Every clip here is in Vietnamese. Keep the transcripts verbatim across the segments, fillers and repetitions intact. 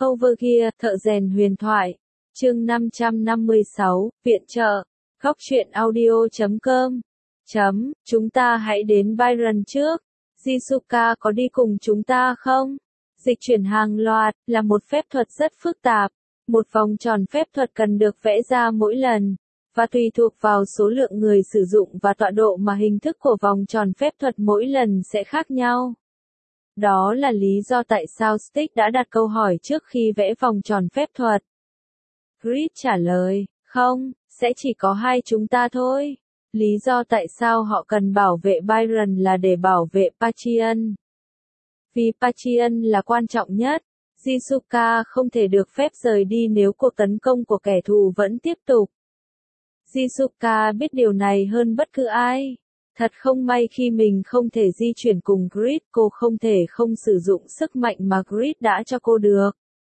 Overgear, thợ rèn huyền thoại. Chương năm trăm năm mươi sáu, viện trợ. Góc truyện audio chấm com. Chấm, chúng ta hãy đến Byron trước. Jisuka có đi cùng chúng ta không? Dịch chuyển hàng loạt là một phép thuật rất phức tạp. Một vòng tròn phép thuật cần được vẽ ra mỗi lần, và tùy thuộc vào số lượng người sử dụng và tọa độ mà hình thức của vòng tròn phép thuật mỗi lần sẽ khác nhau. Đó là lý do tại sao Stick đã đặt câu hỏi trước khi vẽ vòng tròn phép thuật. Grid trả lời, không, sẽ chỉ có hai chúng ta thôi. Lý do tại sao họ cần bảo vệ Byron là để bảo vệ Pathian. Vì Pathian là quan trọng nhất, Jisuka không thể được phép rời đi nếu cuộc tấn công của kẻ thù vẫn tiếp tục. Jisuka biết điều này hơn bất cứ ai. Thật không may khi mình không thể di chuyển cùng Grid, cô không thể không sử dụng sức mạnh mà Grid đã cho cô được.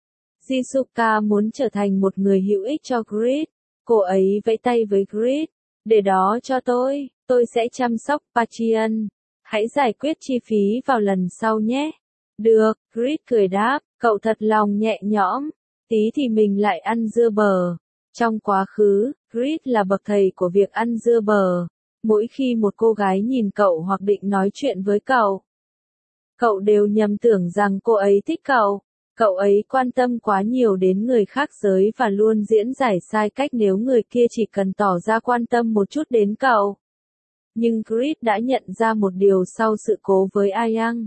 Jisuka muốn trở thành một người hữu ích cho Grid. Cô ấy vẫy tay với Grid. Để đó cho tôi, tôi sẽ chăm sóc Pathian. Hãy giải quyết chi phí vào lần sau nhé. Được, Grid cười đáp, cậu thật lòng nhẹ nhõm. Tí thì mình lại ăn dưa bờ. Trong quá khứ, Grid là bậc thầy của việc ăn dưa bờ. Mỗi khi một cô gái nhìn cậu hoặc định nói chuyện với cậu, cậu đều nhầm tưởng rằng cô ấy thích cậu. Cậu ấy quan tâm quá nhiều đến người khác giới và luôn diễn giải sai cách nếu người kia chỉ cần tỏ ra quan tâm một chút đến cậu. Nhưng Grid đã nhận ra một điều sau sự cố với Ayang.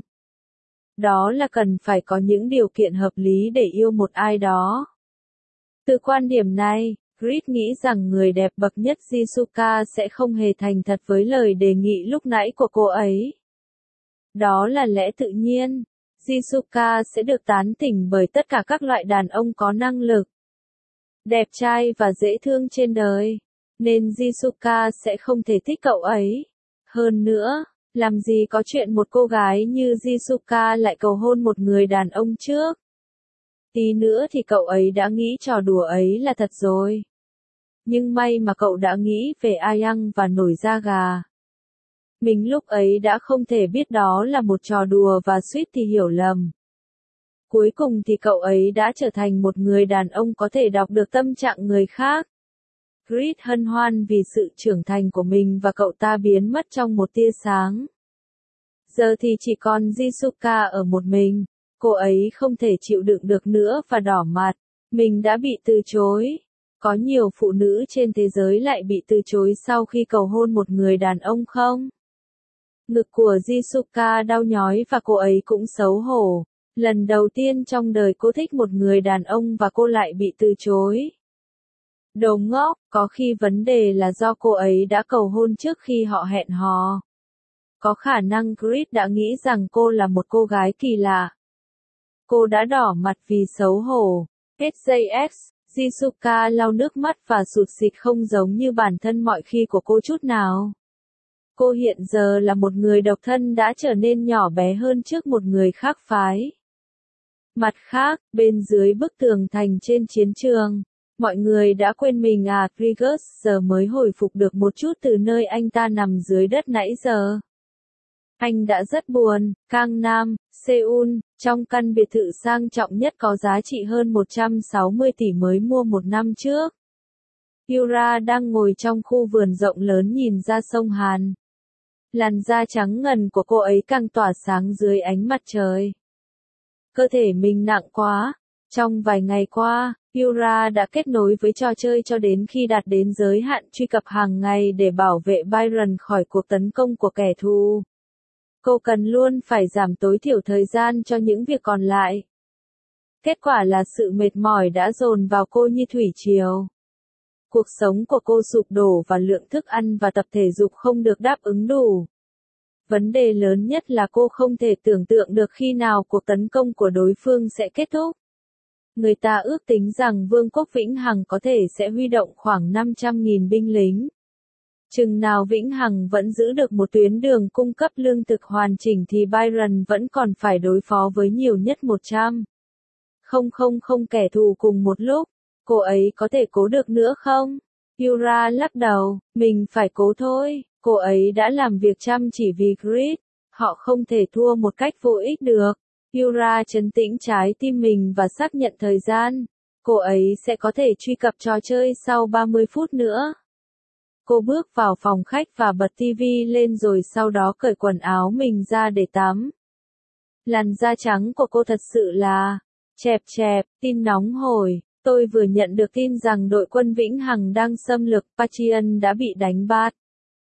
Đó là cần phải có những điều kiện hợp lý để yêu một ai đó. Từ quan điểm này, Grid nghĩ rằng người đẹp bậc nhất Jisuka sẽ không hề thành thật với lời đề nghị lúc nãy của cô ấy. Đó là lẽ tự nhiên. Jisuka sẽ được tán tỉnh bởi tất cả các loại đàn ông có năng lực, đẹp trai và dễ thương trên đời. Nên Jisuka sẽ không thể thích cậu ấy. Hơn nữa, làm gì có chuyện một cô gái như Jisuka lại cầu hôn một người đàn ông trước. Tí nữa thì cậu ấy đã nghĩ trò đùa ấy là thật rồi. Nhưng may mà cậu đã nghĩ về Ayang và nổi da gà. Mình lúc ấy đã không thể biết đó là một trò đùa và suýt thì hiểu lầm. Cuối cùng thì cậu ấy đã trở thành một người đàn ông có thể đọc được tâm trạng người khác. Grid hân hoan vì sự trưởng thành của mình và cậu ta biến mất trong một tia sáng. Giờ thì chỉ còn Jisuka ở một mình. Cô ấy không thể chịu đựng được nữa và đỏ mặt. Mình đã bị từ chối. Có nhiều phụ nữ trên thế giới lại bị từ chối sau khi cầu hôn một người đàn ông không? Ngực của Jisuka đau nhói và cô ấy cũng xấu hổ. Lần đầu tiên trong đời cô thích một người đàn ông và cô lại bị từ chối. Đồ ngốc, có khi vấn đề là do cô ấy đã cầu hôn trước khi họ hẹn hò. Có khả năng Grid đã nghĩ rằng cô là một cô gái kỳ lạ. Cô đã đỏ mặt vì xấu hổ. ét gi ích, Jisuka lau nước mắt và sụt sịt không giống như bản thân mọi khi của cô chút nào. Cô hiện giờ là một người độc thân đã trở nên nhỏ bé hơn trước một người khác phái. Mặt khác, bên dưới bức tường thành trên chiến trường, mọi người đã quên mình à Grigus giờ mới hồi phục được một chút từ nơi anh ta nằm dưới đất nãy giờ. Anh đã rất buồn. Gangnam, Seoul, trong căn biệt thự sang trọng nhất có giá trị hơn một trăm sáu mươi tỷ mới mua một năm trước. Yura đang ngồi trong khu vườn rộng lớn nhìn ra sông Hàn. Làn da trắng ngần của cô ấy càng tỏa sáng dưới ánh mặt trời. Cơ thể mình nặng quá. Trong vài ngày qua, Yura đã kết nối với trò chơi cho đến khi đạt đến giới hạn truy cập hàng ngày để bảo vệ Byron khỏi cuộc tấn công của kẻ thù. Cô cần luôn phải giảm tối thiểu thời gian cho những việc còn lại. Kết quả là sự mệt mỏi đã dồn vào cô như thủy triều. Cuộc sống của cô sụp đổ và lượng thức ăn và tập thể dục không được đáp ứng đủ. Vấn đề lớn nhất là cô không thể tưởng tượng được khi nào cuộc tấn công của đối phương sẽ kết thúc. Người ta ước tính rằng Vương quốc Vĩnh Hằng có thể sẽ huy động khoảng năm trăm nghìn binh lính. Chừng nào Vĩnh Hằng vẫn giữ được một tuyến đường cung cấp lương thực hoàn chỉnh thì Byron vẫn còn phải đối phó với nhiều nhất một trăm. Không không không kẻ thù cùng một lúc. Cô ấy có thể cố được nữa không? Yura lắc đầu, mình phải cố thôi. Cô ấy đã làm việc chăm chỉ vì Grid. Họ không thể thua một cách vô ích được. Yura trấn tĩnh trái tim mình và xác nhận thời gian. Cô ấy sẽ có thể truy cập trò chơi sau ba mươi phút nữa. Cô bước vào phòng khách và bật tivi lên rồi sau đó cởi quần áo mình ra để tắm. Làn da trắng của cô thật sự là chẹp chẹp. Tin nóng hổi. Tôi vừa nhận được tin rằng đội quân Vĩnh Hằng đang xâm lược, Pacheon đã bị đánh bạt.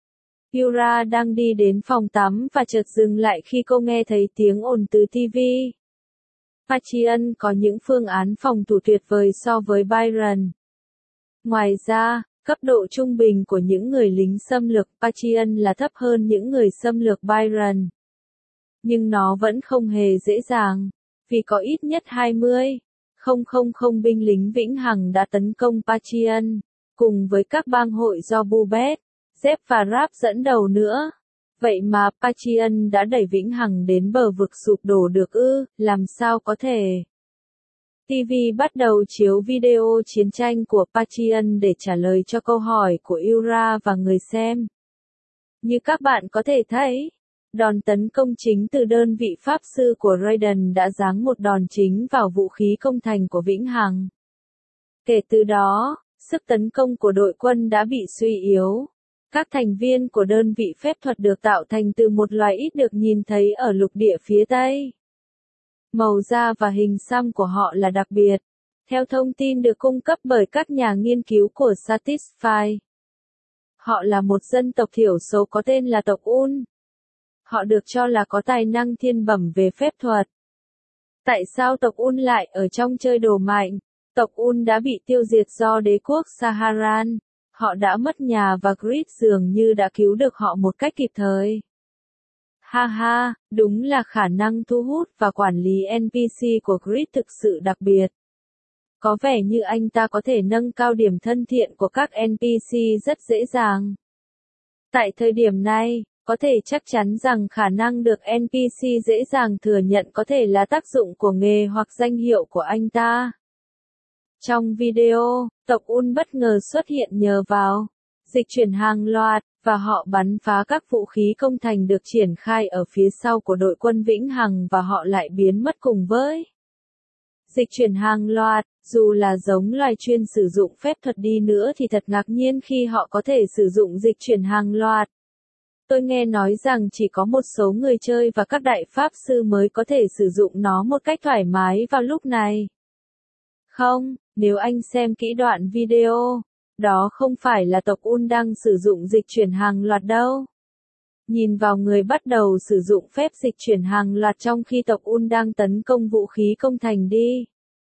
Yura đang đi đến phòng tắm và chợt dừng lại khi cô nghe thấy tiếng ồn từ tivi. Pacheon có những phương án phòng thủ tuyệt vời so với Byron. Ngoài ra, cấp độ trung bình của những người lính xâm lược Pacheon là thấp hơn những người xâm lược Byron. Nhưng nó vẫn không hề dễ dàng, vì có ít nhất hai mươi nghìn binh lính Vĩnh Hằng đã tấn công Pacheon, cùng với các bang hội do Bubet, Zep và Rap dẫn đầu nữa. Vậy mà Pacheon đã đẩy Vĩnh Hằng đến bờ vực sụp đổ được ư, làm sao có thể? ti vi bắt đầu chiếu video chiến tranh của Pacheon để trả lời cho câu hỏi của Yura và người xem. Như các bạn có thể thấy, đòn tấn công chính từ đơn vị pháp sư của Raiden đã giáng một đòn chính vào vũ khí công thành của Vĩnh Hằng. Kể từ đó, sức tấn công của đội quân đã bị suy yếu. Các thành viên của đơn vị phép thuật được tạo thành từ một loài ít được nhìn thấy ở lục địa phía Tây. Màu da và hình xăm của họ là đặc biệt, theo thông tin được cung cấp bởi các nhà nghiên cứu của Satisfy. Họ là một dân tộc thiểu số có tên là tộc Un. Họ được cho là có tài năng thiên bẩm về phép thuật. Tại sao tộc Un lại ở trong chơi đồ mạnh? Tộc Un đã bị tiêu diệt do đế quốc Saharan. Họ đã mất nhà và Grid dường như đã cứu được họ một cách kịp thời. Ha ha, đúng là khả năng thu hút và quản lý en pê xê của Grid thực sự đặc biệt. Có vẻ như anh ta có thể nâng cao điểm thân thiện của các en pê xê rất dễ dàng. Tại thời điểm này, có thể chắc chắn rằng khả năng được en pê xê dễ dàng thừa nhận có thể là tác dụng của nghề hoặc danh hiệu của anh ta. Trong video, tộc Un bất ngờ xuất hiện nhờ vào dịch chuyển hàng loạt, và họ bắn phá các vũ khí công thành được triển khai ở phía sau của đội quân Vĩnh Hằng và họ lại biến mất cùng với dịch chuyển hàng loạt. Dù là giống loài chuyên sử dụng phép thuật đi nữa thì thật ngạc nhiên khi họ có thể sử dụng dịch chuyển hàng loạt. Tôi nghe nói rằng chỉ có một số người chơi và các đại pháp sư mới có thể sử dụng nó một cách thoải mái vào lúc này. Không, nếu anh xem kỹ đoạn video, đó không phải là tộc Un đang sử dụng dịch chuyển hàng loạt đâu. Nhìn vào người bắt đầu sử dụng phép dịch chuyển hàng loạt trong khi tộc Un đang tấn công vũ khí công thành đi.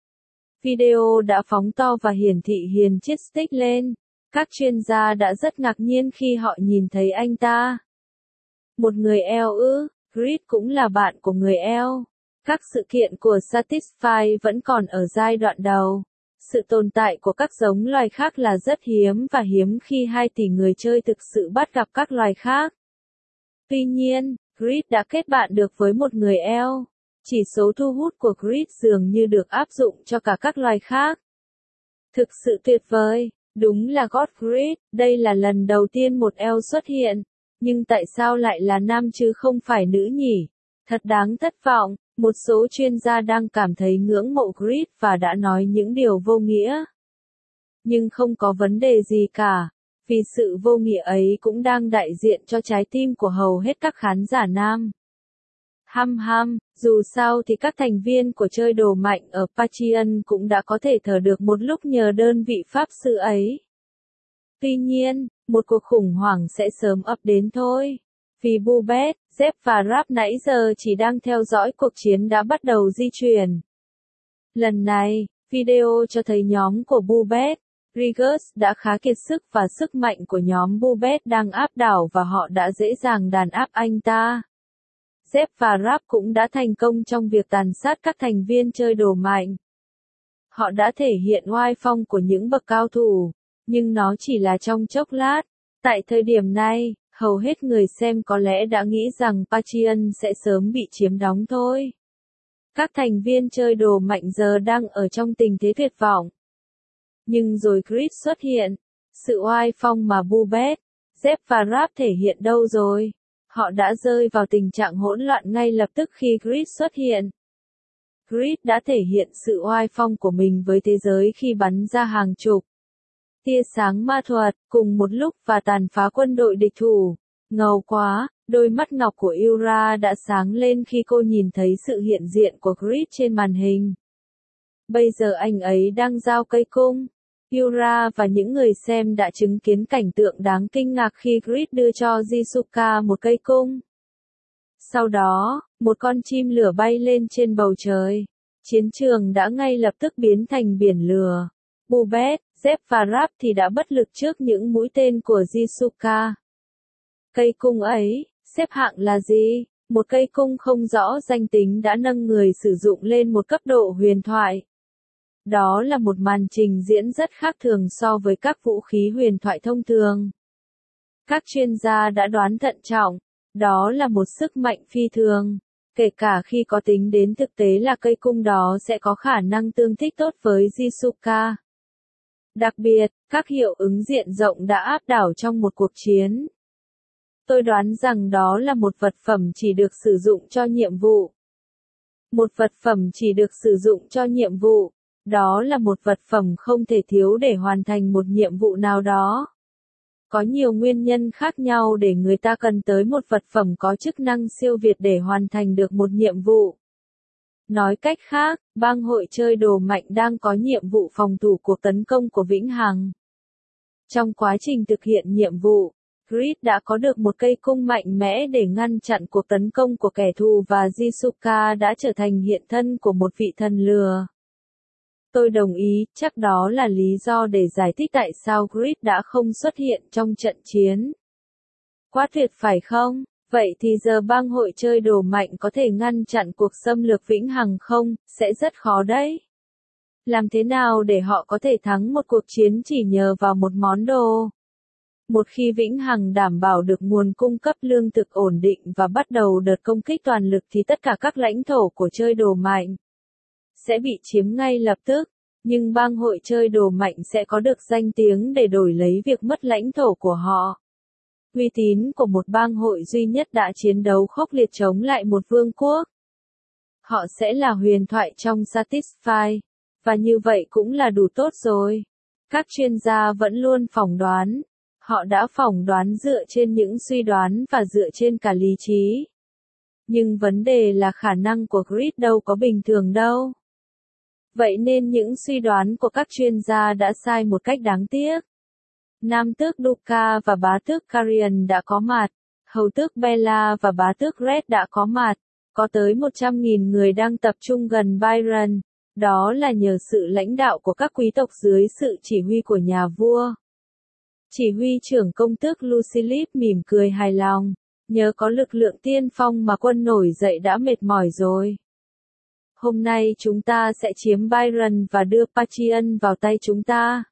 Video đã phóng to và hiển thị hiền chiếc stick lên. Các chuyên gia đã rất ngạc nhiên khi họ nhìn thấy anh ta. Một người eo ư, Grid cũng là bạn của người eo. Các sự kiện của Satisfy vẫn còn ở giai đoạn đầu. Sự tồn tại của các giống loài khác là rất hiếm và hiếm khi hai tỷ người chơi thực sự bắt gặp các loài khác. Tuy nhiên, Grid đã kết bạn được với một người eo. Chỉ số thu hút của Grid dường như được áp dụng cho cả các loài khác. Thực sự tuyệt vời, đúng là God Grid, đây là lần đầu tiên một eo xuất hiện. Nhưng tại sao lại là nam chứ không phải nữ nhỉ? Thật đáng thất vọng, một số chuyên gia đang cảm thấy ngưỡng mộ Grid và đã nói những điều vô nghĩa. Nhưng không có vấn đề gì cả, vì sự vô nghĩa ấy cũng đang đại diện cho trái tim của hầu hết các khán giả nam. Hăm hăm, dù sao thì các thành viên của chơi đồ mạnh ở Pacheon cũng đã có thể thở được một lúc nhờ đơn vị pháp sư ấy. Tuy nhiên, một cuộc khủng hoảng sẽ sớm ập đến thôi. Vì Bubet, Zep và Rap nãy giờ chỉ đang theo dõi cuộc chiến đã bắt đầu di chuyển. Lần này, video cho thấy nhóm của Bubet, Rigus đã khá kiệt sức và sức mạnh của nhóm Bubet đang áp đảo và họ đã dễ dàng đàn áp anh ta. Zep và Rap cũng đã thành công trong việc tàn sát các thành viên chơi đồ mạnh. Họ đã thể hiện oai phong của những bậc cao thủ, nhưng nó chỉ là trong chốc lát. Tại thời điểm này, hầu hết người xem có lẽ đã nghĩ rằng Pacheon sẽ sớm bị chiếm đóng thôi. Các thành viên chơi đồ mạnh giờ đang ở trong tình thế tuyệt vọng. Nhưng rồi Grid xuất hiện. Sự oai phong mà Bubet, Zep và Rap thể hiện đâu rồi? Họ đã rơi vào tình trạng hỗn loạn ngay lập tức khi Grid xuất hiện. Grid đã thể hiện sự oai phong của mình với thế giới khi bắn ra hàng chục tia sáng ma thuật cùng một lúc và tàn phá quân đội địch thủ. Ngầu quá, đôi mắt ngọc của Yura đã sáng lên khi cô nhìn thấy sự hiện diện của Grid trên màn hình. Bây giờ anh ấy đang giao cây cung. Yura và những người xem đã chứng kiến cảnh tượng đáng kinh ngạc khi Grid đưa cho Jisuka một cây cung. Sau đó, một con chim lửa bay lên trên bầu trời. Chiến trường đã ngay lập tức biến thành biển lửa. Bubet, Zep và Rap thì đã bất lực trước những mũi tên của Jisuka. Cây cung ấy, xếp hạng là gì? Một cây cung không rõ danh tính đã nâng người sử dụng lên một cấp độ huyền thoại. Đó là một màn trình diễn rất khác thường so với các vũ khí huyền thoại thông thường. Các chuyên gia đã đoán thận trọng, đó là một sức mạnh phi thường, kể cả khi có tính đến thực tế là cây cung đó sẽ có khả năng tương thích tốt với Jisuka. Đặc biệt, các hiệu ứng diện rộng đã áp đảo trong một cuộc chiến. Tôi đoán rằng đó là một vật phẩm chỉ được sử dụng cho nhiệm vụ. Một vật phẩm chỉ được sử dụng cho nhiệm vụ. Đó là một vật phẩm không thể thiếu để hoàn thành một nhiệm vụ nào đó. Có nhiều nguyên nhân khác nhau để người ta cần tới một vật phẩm có chức năng siêu việt để hoàn thành được một nhiệm vụ. Nói cách khác, bang hội chơi đồ mạnh đang có nhiệm vụ phòng thủ cuộc tấn công của Vĩnh Hằng. Trong quá trình thực hiện nhiệm vụ, Grid đã có được một cây cung mạnh mẽ để ngăn chặn cuộc tấn công của kẻ thù và Jisuka đã trở thành hiện thân của một vị thần lửa. Tôi đồng ý, chắc đó là lý do để giải thích tại sao Grid đã không xuất hiện trong trận chiến. Quá tuyệt phải không? Vậy thì giờ bang hội chơi đồ mạnh có thể ngăn chặn cuộc xâm lược Vĩnh Hằng không? Sẽ rất khó đấy. Làm thế nào để họ có thể thắng một cuộc chiến chỉ nhờ vào một món đồ? Một khi Vĩnh Hằng đảm bảo được nguồn cung cấp lương thực ổn định và bắt đầu đợt công kích toàn lực thì tất cả các lãnh thổ của chơi đồ mạnh sẽ bị chiếm ngay lập tức, nhưng bang hội chơi đồ mạnh sẽ có được danh tiếng để đổi lấy việc mất lãnh thổ của họ. Uy tín của một bang hội duy nhất đã chiến đấu khốc liệt chống lại một vương quốc. Họ sẽ là huyền thoại trong Satisfy, và như vậy cũng là đủ tốt rồi. Các chuyên gia vẫn luôn phỏng đoán. Họ đã phỏng đoán dựa trên những suy đoán và dựa trên cả lý trí. Nhưng vấn đề là khả năng của Grid đâu có bình thường đâu. Vậy nên những suy đoán của các chuyên gia đã sai một cách đáng tiếc. Nam tước Duka và bá tước Carian đã có mặt, hầu tước Bella và bá tước Red đã có mặt, có tới một trăm nghìn người đang tập trung gần Byron, đó là nhờ sự lãnh đạo của các quý tộc dưới sự chỉ huy của nhà vua. Chỉ huy trưởng công tước Lucilip mỉm cười hài lòng, nhờ có lực lượng tiên phong mà quân nổi dậy đã mệt mỏi rồi. Hôm nay chúng ta sẽ chiếm Byron và đưa Pachian vào tay chúng ta.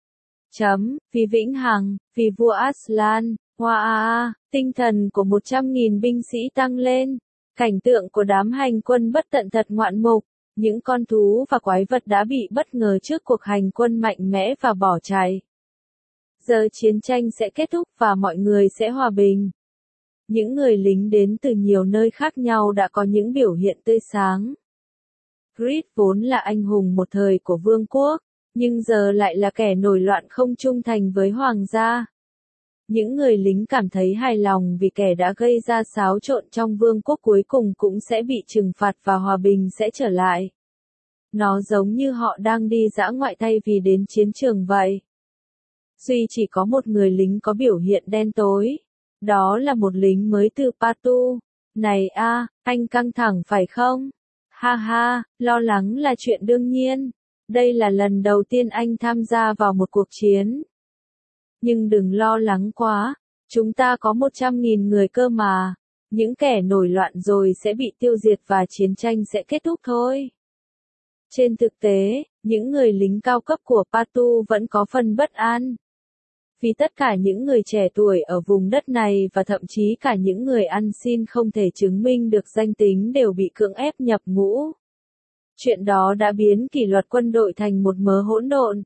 Chấm, vì Vĩnh Hằng, vì vua Aslan, hoa a, tinh thần của một trăm nghìn binh sĩ tăng lên. Cảnh tượng của đám hành quân bất tận thật ngoạn mục, những con thú và quái vật đã bị bất ngờ trước cuộc hành quân mạnh mẽ và bỏ chạy. Giờ chiến tranh sẽ kết thúc và mọi người sẽ hòa bình. Những người lính đến từ nhiều nơi khác nhau đã có những biểu hiện tươi sáng. Grid vốn là anh hùng một thời của vương quốc, nhưng giờ lại là kẻ nổi loạn không trung thành với hoàng gia. Những người lính cảm thấy hài lòng vì kẻ đã gây ra xáo trộn trong vương quốc cuối cùng cũng sẽ bị trừng phạt và hòa bình sẽ trở lại. Nó giống như họ đang đi dã ngoại thay vì đến chiến trường vậy. Duy chỉ có một người lính có biểu hiện đen tối. Đó là một lính mới từ Patu. Này a, anh căng thẳng phải không? Ha ha, lo lắng là chuyện đương nhiên. Đây là lần đầu tiên anh tham gia vào một cuộc chiến. Nhưng đừng lo lắng quá, chúng ta có một trăm nghìn người cơ mà. Những kẻ nổi loạn rồi sẽ bị tiêu diệt và chiến tranh sẽ kết thúc thôi. Trên thực tế, những người lính cao cấp của Patu vẫn có phần bất an. Vì tất cả những người trẻ tuổi ở vùng đất này và thậm chí cả những người ăn xin không thể chứng minh được danh tính đều bị cưỡng ép nhập ngũ. Chuyện đó đã biến kỷ luật quân đội thành một mớ hỗn độn.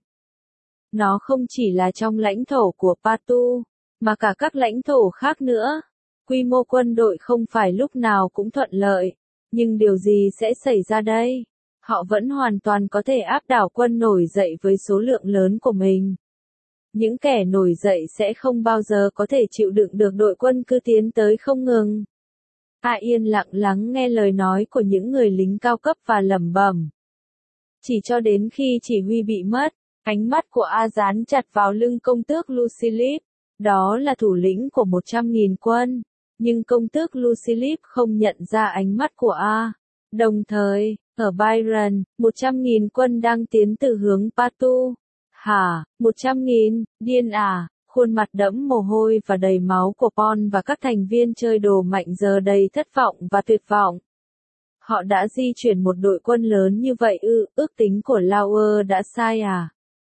Nó không chỉ là trong lãnh thổ của Patu, mà cả các lãnh thổ khác nữa. Quy mô quân đội không phải lúc nào cũng thuận lợi. Nhưng điều gì sẽ xảy ra đây? Họ vẫn hoàn toàn có thể áp đảo quân nổi dậy với số lượng lớn của mình. Những kẻ nổi dậy sẽ không bao giờ có thể chịu đựng được đội quân cứ tiến tới không ngừng. A yên lặng lắng nghe lời nói của những người lính cao cấp và lẩm bẩm. Chỉ cho đến khi chỉ huy bị mất, ánh mắt của A dán chặt vào lưng công tước Lucilip. Đó là thủ lĩnh của một trăm nghìn quân. Nhưng công tước Lucilip không nhận ra ánh mắt của A. Đồng thời, ở Byron, một trăm nghìn quân đang tiến từ hướng Patu. Hả, một trăm nghìn, điên à? Khuôn mặt đẫm mồ hôi và đầy máu của Paul và các thành viên chơi đồ mạnh giờ đầy thất vọng và tuyệt vọng. Họ đã di chuyển một đội quân lớn như vậy ư, ước tính của Lauer đã sai à?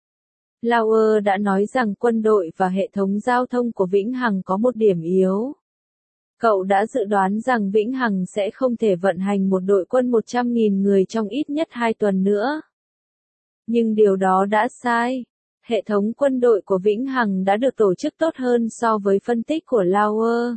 Lauer đã nói rằng quân đội và hệ thống giao thông của Vĩnh Hằng có một điểm yếu. Cậu đã dự đoán rằng Vĩnh Hằng sẽ không thể vận hành một đội quân một trăm nghìn người trong ít nhất hai tuần nữa. Nhưng điều đó đã sai. Hệ thống quân đội của Vĩnh Hằng đã được tổ chức tốt hơn so với phân tích của Lauer.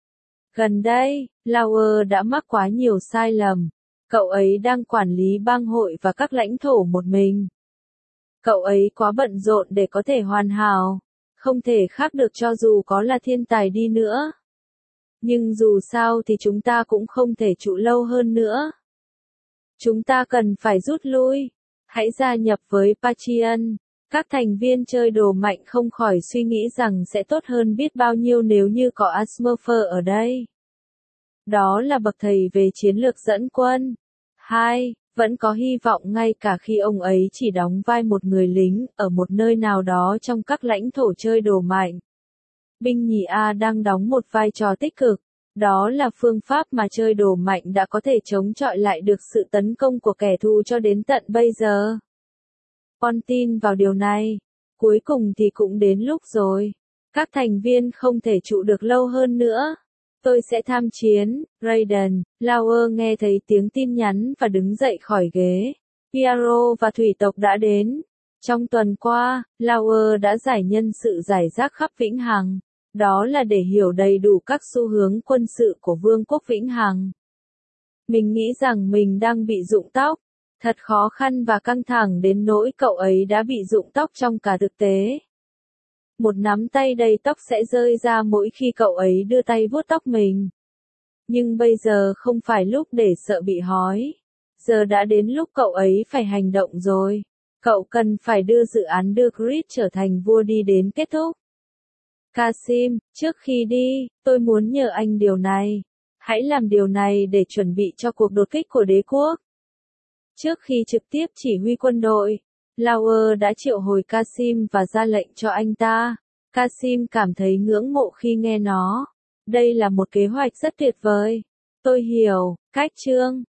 Gần đây, Lauer đã mắc quá nhiều sai lầm. Cậu ấy đang quản lý bang hội và các lãnh thổ một mình. Cậu ấy quá bận rộn để có thể hoàn hảo. Không thể khác được cho dù có là thiên tài đi nữa. Nhưng dù sao thì chúng ta cũng không thể trụ lâu hơn nữa. Chúng ta cần phải rút lui. Hãy gia nhập với Patreon. Các thành viên chơi đồ mạnh không khỏi suy nghĩ rằng sẽ tốt hơn biết bao nhiêu nếu như có Asmurfer ở đây. Đó là bậc thầy về chiến lược dẫn quân. hai. Vẫn có hy vọng ngay cả khi ông ấy chỉ đóng vai một người lính ở một nơi nào đó trong các lãnh thổ chơi đồ mạnh. Binh nhì A đang đóng một vai trò tích cực. Đó là phương pháp mà chơi đồ mạnh đã có thể chống chọi lại được sự tấn công của kẻ thù cho đến tận bây giờ. Con tin vào điều này. Cuối cùng thì cũng đến lúc rồi. Các thành viên không thể trụ được lâu hơn nữa. Tôi sẽ tham chiến, Raiden. Lauer nghe thấy tiếng tin nhắn và đứng dậy khỏi ghế. Piero và thủy tộc đã đến. Trong tuần qua, Lauer đã giải nhân sự giải rác khắp Vĩnh Hằng. Đó là để hiểu đầy đủ các xu hướng quân sự của Vương quốc Vĩnh Hằng. Mình nghĩ rằng mình đang bị rụng tóc. Thật khó khăn và căng thẳng đến nỗi cậu ấy đã bị rụng tóc trong cả thực tế. Một nắm tay đầy tóc sẽ rơi ra mỗi khi cậu ấy đưa tay vuốt tóc mình. Nhưng bây giờ không phải lúc để sợ bị hói. Giờ đã đến lúc cậu ấy phải hành động rồi. Cậu cần phải đưa dự án đưa Chris trở thành vua đi đến kết thúc. Kasim, trước khi đi, tôi muốn nhờ anh điều này. Hãy làm điều này để chuẩn bị cho cuộc đột kích của đế quốc. Trước khi trực tiếp chỉ huy quân đội, Lauer đã triệu hồi Kasim và ra lệnh cho anh ta. Kasim cảm thấy ngưỡng mộ khi nghe nó. Đây là một kế hoạch rất tuyệt vời. Tôi hiểu, cách chương.